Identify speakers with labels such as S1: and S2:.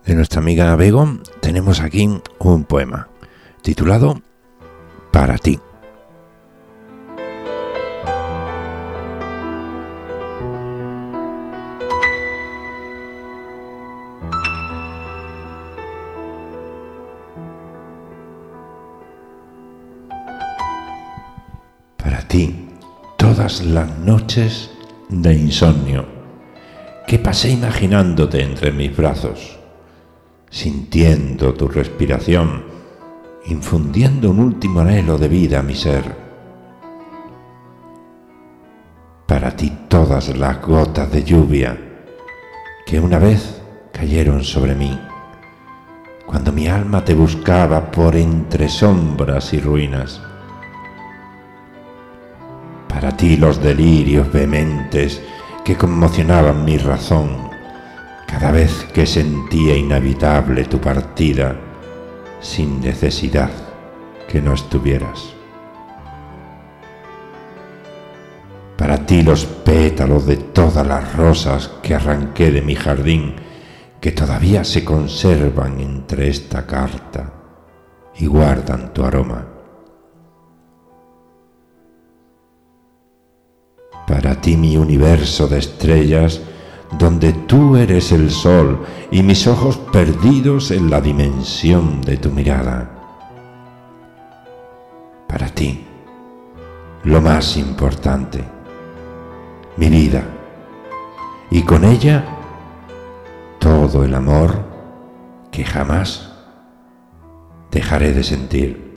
S1: de nuestra amiga Bego, tenemos aquí un poema titulado Para ti. Para ti, todas las noches de insomnio que pasé imaginándote entre mis brazos, sintiendo tu respiración, infundiendo un último anhelo de vida a mi ser. Para ti todas las gotas de lluvia que una vez cayeron sobre mí, cuando mi alma te buscaba por entre sombras y ruinas. Para ti los delirios vehementes que conmocionaban mi razón cada vez que sentía inhabitable tu partida sin necesidad que no estuvieras. Para ti los pétalos de todas las rosas que arranqué de mi jardín, que todavía se conservan entre esta carta y guardan tu aroma. Para ti mi universo de estrellas, donde tú eres el sol y mis ojos perdidos en la dimensión de tu mirada. Para ti, lo más importante, mi vida, y con ella todo el amor que jamás dejaré de sentir.